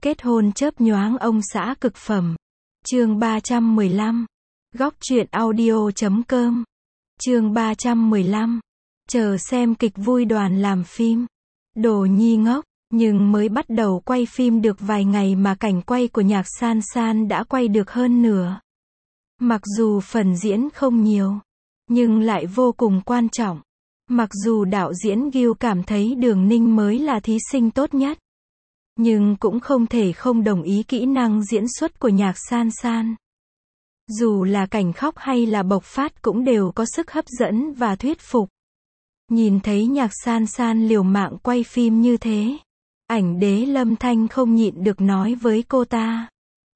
Kết hôn chớp nhoáng ông xã cực phẩm. Chương 315. Góc truyện audio.com. Chương 315. Chờ xem kịch vui đoàn làm phim. Đồ Nhi ngốc, nhưng mới bắt đầu quay phim được vài ngày mà cảnh quay của Nhạc San San đã quay được hơn nửa. Mặc dù phần diễn không nhiều, nhưng lại vô cùng quan trọng. Mặc dù đạo diễn Gil cảm thấy Đường Ninh mới là thí sinh tốt nhất, nhưng cũng không thể không đồng ý kỹ năng diễn xuất của Nhạc San San. Dù là cảnh khóc hay là bộc phát cũng đều có sức hấp dẫn và thuyết phục. Nhìn thấy Nhạc San San liều mạng quay phim như thế, ảnh đế Lâm Thanh không nhịn được nói với cô ta.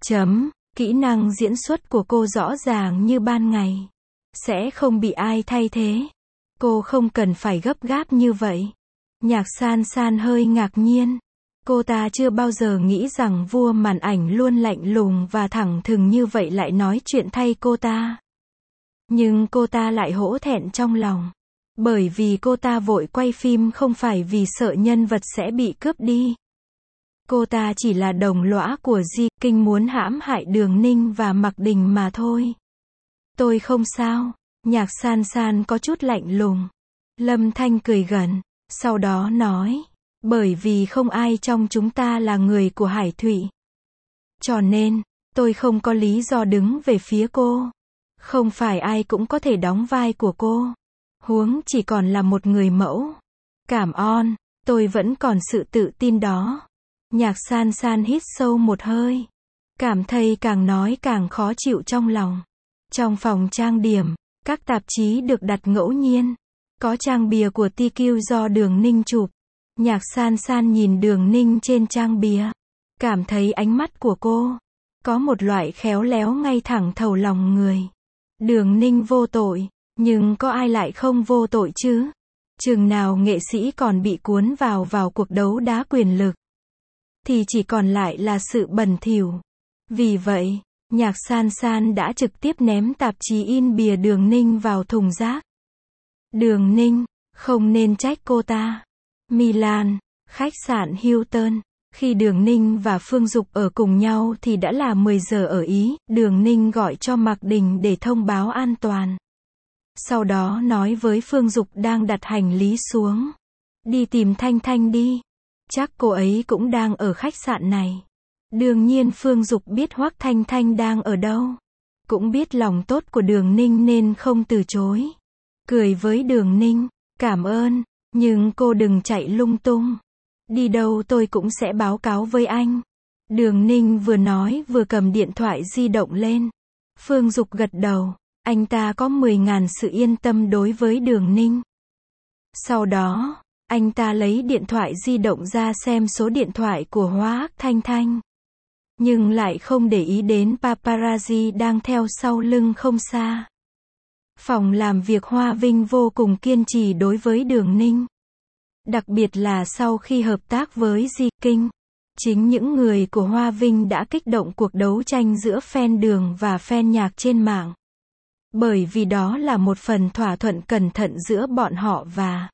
Kỹ năng diễn xuất của cô rõ ràng như ban ngày. Sẽ không bị ai thay thế. Cô không cần phải gấp gáp như vậy. Nhạc San San hơi ngạc nhiên. Cô ta chưa bao giờ nghĩ rằng vua màn ảnh luôn lạnh lùng và thẳng thừng như vậy lại nói chuyện thay cô ta. Nhưng cô ta lại hổ thẹn trong lòng. Bởi vì cô ta vội quay phim không phải vì sợ nhân vật sẽ bị cướp đi. Cô ta chỉ là đồng lõa của Di Kinh muốn hãm hại Đường Ninh và Mặc Đình mà thôi. Tôi không sao. Nhạc San San có chút lạnh lùng. Lâm Thanh cười gần, sau đó nói. Bởi vì không ai trong chúng ta là người của Hải Thụy. Cho nên, tôi không có lý do đứng về phía cô. Không phải ai cũng có thể đóng vai của cô. Huống chỉ còn là một người mẫu. Cảm ơn, tôi vẫn còn sự tự tin đó. Nhạc San San hít sâu một hơi. Cảm thấy càng nói càng khó chịu trong lòng. Trong phòng trang điểm, các tạp chí được đặt ngẫu nhiên. Có trang bìa của TQ do Đường Ninh chụp. Nhạc San San nhìn Đường Ninh trên trang bìa. Cảm thấy ánh mắt của cô có một loại khéo léo ngay thẳng thầu lòng người. Đường Ninh vô tội, nhưng có ai lại không vô tội chứ? Chừng nào nghệ sĩ còn bị cuốn vào cuộc đấu đá quyền lực, thì chỉ còn lại là sự bẩn thỉu. Vì vậy, Nhạc San San đã trực tiếp ném tạp chí in bìa Đường Ninh vào thùng rác. Đường Ninh, không nên trách cô ta. Milan, khách sạn Hilton. Khi Đường Ninh và Phương Dục ở cùng nhau thì đã là 10 giờ ở Ý. Đường Ninh gọi cho Mạc Đình để thông báo an toàn. Sau đó nói với Phương Dục đang đặt hành lý xuống. Đi tìm Thanh Thanh đi. Chắc cô ấy cũng đang ở khách sạn này. Đương nhiên Phương Dục biết Hoắc Thanh Thanh đang ở đâu. Cũng biết lòng tốt của Đường Ninh nên không từ chối. Cười với Đường Ninh. Cảm ơn, nhưng cô đừng chạy lung tung. Đi đâu tôi cũng sẽ báo cáo với anh. Đường Ninh vừa nói vừa cầm điện thoại di động lên. Phương Dục gật đầu. Anh ta có 10.000 sự yên tâm đối với Đường Ninh. Sau đó, anh ta lấy điện thoại di động ra xem số điện thoại của Hoắc Thanh Thanh. Nhưng lại không để ý đến paparazzi đang theo sau lưng không xa. Phòng làm việc Hoa Vinh vô cùng kiên trì đối với Đường Ninh. Đặc biệt là sau khi hợp tác với Di Kinh. Chính những người của Hoa Vinh đã kích động cuộc đấu tranh giữa fan Đường và fan Nhạc trên mạng. Bởi vì đó là một phần thỏa thuận cẩn thận giữa bọn họ và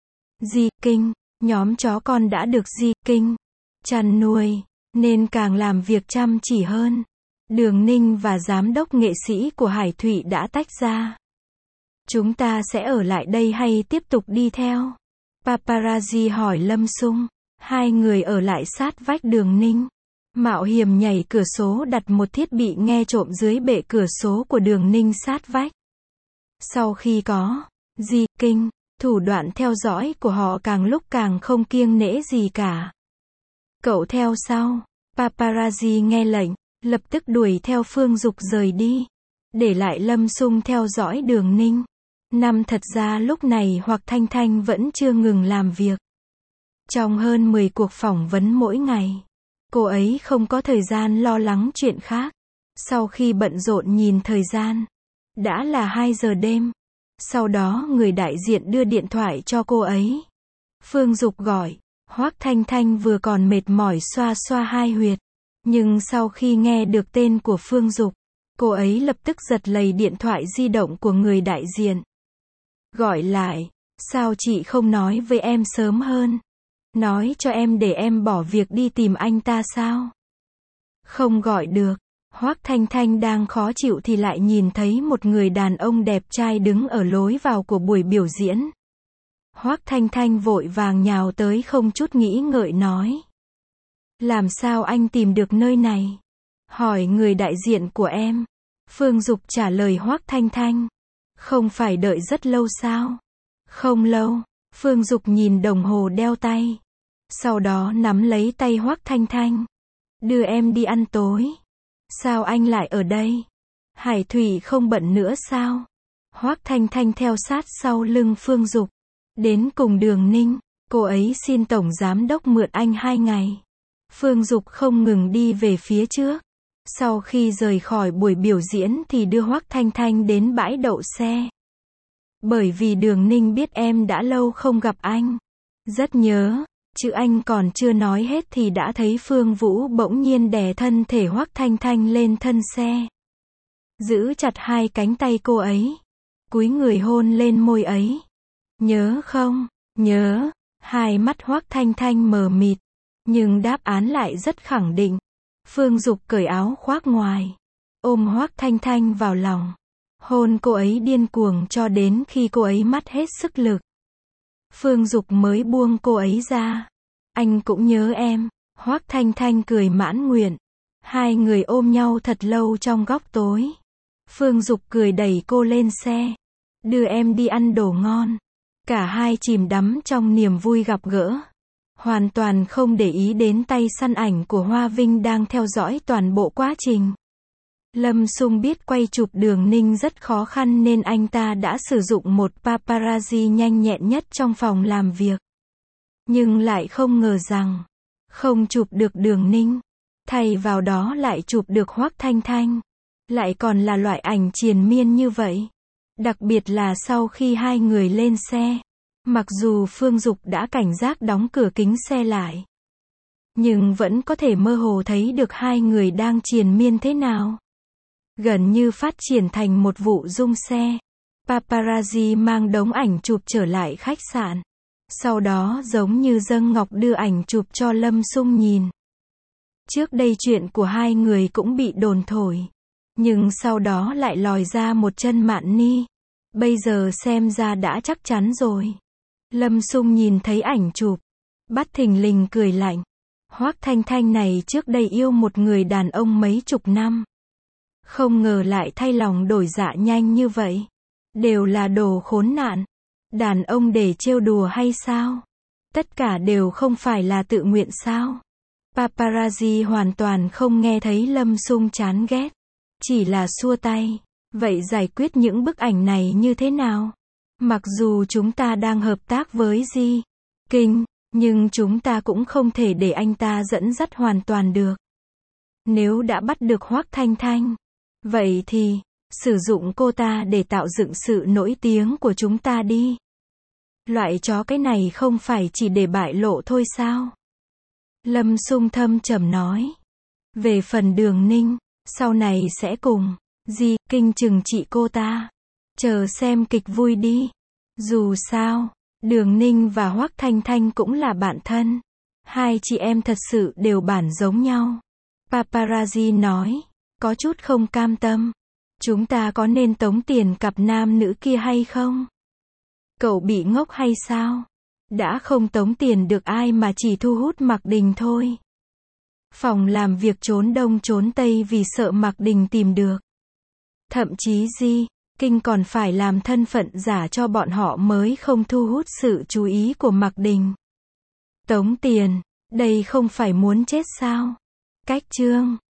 Di Kinh. Nhóm chó con đã được Di Kinh chăn nuôi, nên càng làm việc chăm chỉ hơn. Đường Ninh và giám đốc nghệ sĩ của Hải Thụy đã tách ra. Chúng ta sẽ ở lại đây hay tiếp tục đi theo? Paparazzi hỏi Lâm Sung. Hai người ở lại sát vách Đường Ninh. Mạo hiểm nhảy cửa sổ đặt một thiết bị nghe trộm dưới bệ cửa sổ của Đường Ninh sát vách. Sau khi có Di Kinh, thủ đoạn theo dõi của họ càng lúc càng không kiêng nể gì cả. Cậu theo sau. Paparazzi nghe lệnh, lập tức đuổi theo Phương Dục rời đi. Để lại Lâm Sung theo dõi Đường Ninh. Thật ra lúc này Hoắc Thanh Thanh vẫn chưa ngừng làm việc. Trong hơn 10 cuộc phỏng vấn mỗi ngày, cô ấy không có thời gian lo lắng chuyện khác. Sau khi bận rộn nhìn thời gian, đã là 2 giờ đêm. Sau đó người đại diện đưa điện thoại cho cô ấy. Phương Dục gọi. Hoắc Thanh Thanh vừa còn mệt mỏi xoa xoa hai huyệt. Nhưng sau khi nghe được tên của Phương Dục, cô ấy lập tức giật lấy điện thoại di động của người đại diện. Gọi lại. Sao chị không nói với em sớm hơn? Nói cho em để em bỏ việc đi tìm anh ta sao? Không gọi được. Hoác Thanh Thanh đang khó chịu thì lại nhìn thấy một người đàn ông đẹp trai đứng ở lối vào của buổi biểu diễn. Hoác Thanh Thanh vội vàng nhào tới không chút nghĩ ngợi nói. Làm sao anh tìm được nơi này? Hỏi người đại diện của em. Phương Dục trả lời Hoác Thanh Thanh. Không phải đợi rất lâu sao? Không lâu. Phương Dục nhìn đồng hồ đeo tay. Sau đó nắm lấy tay Hoác Thanh Thanh. Đưa em đi ăn tối. Sao anh lại ở đây? Hải Thủy không bận nữa sao? Hoác Thanh Thanh theo sát sau lưng Phương Dục. Đến cùng Đường Ninh, cô ấy xin Tổng Giám Đốc mượn anh 2 ngày. Phương Dục không ngừng đi về phía trước. Sau khi rời khỏi buổi biểu diễn thì đưa Hoác Thanh Thanh đến bãi đậu xe. Bởi vì Đường Ninh biết em đã lâu không gặp anh. Rất nhớ, chứ anh còn chưa nói hết thì đã thấy Phương Vũ bỗng nhiên đè thân thể Hoác Thanh Thanh lên thân xe. Giữ chặt hai cánh tay cô ấy. Cúi người hôn lên môi ấy. Nhớ không? Nhớ. Hai mắt Hoác Thanh Thanh mờ mịt. Nhưng đáp án lại rất khẳng định. Phương Dục cởi áo khoác ngoài. Ôm Hoác Thanh Thanh vào lòng. Hôn cô ấy điên cuồng cho đến khi cô ấy mất hết sức lực. Phương Dục mới buông cô ấy ra. Anh cũng nhớ em. Hoác Thanh Thanh cười mãn nguyện. Hai người ôm nhau thật lâu trong góc tối. Phương Dục cười đẩy cô lên xe. Đưa em đi ăn đồ ngon. Cả hai chìm đắm trong niềm vui gặp gỡ. Hoàn toàn không để ý đến tay săn ảnh của Hoa Vinh đang theo dõi toàn bộ quá trình. Lâm Sung biết quay chụp Đường Ninh rất khó khăn nên anh ta đã sử dụng một paparazzi nhanh nhẹn nhất trong phòng làm việc. Nhưng lại không ngờ rằng, không chụp được Đường Ninh. Thay vào đó lại chụp được Hoác Thanh Thanh. Lại còn là loại ảnh triền miên như vậy. Đặc biệt là sau khi hai người lên xe. Mặc dù Phương Dục đã cảnh giác đóng cửa kính xe lại. Nhưng vẫn có thể mơ hồ thấy được hai người đang triền miên thế nào. Gần như phát triển thành một vụ rung xe. Paparazzi mang đống ảnh chụp trở lại khách sạn. Sau đó giống như dâng ngọc đưa ảnh chụp cho Lâm Sung nhìn. Trước đây chuyện của hai người cũng bị đồn thổi. Nhưng sau đó lại lòi ra một chân Mạn Ni. Bây giờ xem ra đã chắc chắn rồi. Lâm Sung nhìn thấy ảnh chụp. Bắt thình lình cười lạnh. Hoác Thanh Thanh này trước đây yêu một người đàn ông mấy chục năm. Không ngờ lại thay lòng đổi dạ nhanh như vậy. Đều là đồ khốn nạn. Đàn ông để trêu đùa hay sao? Tất cả đều không phải là tự nguyện sao? Paparazzi hoàn toàn không nghe thấy Lâm Sung chán ghét. Chỉ là xua tay. Vậy giải quyết những bức ảnh này như thế nào? Mặc dù chúng ta đang hợp tác với Di Kinh, nhưng chúng ta cũng không thể để anh ta dẫn dắt hoàn toàn được. Nếu đã bắt được Hoác Thanh Thanh, vậy thì, sử dụng cô ta để tạo dựng sự nổi tiếng của chúng ta đi. Loại chó cái này không phải chỉ để bại lộ thôi sao? Lâm Sung thâm trầm nói. Về phần Đường Ninh, sau này sẽ cùng Di Kinh trừng trị cô ta. Chờ xem kịch vui đi. Dù sao, Đường Ninh và Hoác Thanh Thanh cũng là bạn thân. Hai chị em thật sự đều bản giống nhau. Paparazzi nói, có chút không cam tâm. Chúng ta có nên tống tiền cặp nam nữ kia hay không? Cậu bị ngốc hay sao? Đã không tống tiền được ai mà chỉ thu hút Mạc Đình thôi. Phòng làm việc trốn đông trốn tây vì sợ Mạc Đình tìm được. Thậm chí Di Kinh còn phải làm thân phận giả cho bọn họ mới không thu hút sự chú ý của Mạc Đình. Tống tiền, đây không phải muốn chết sao? Cách chương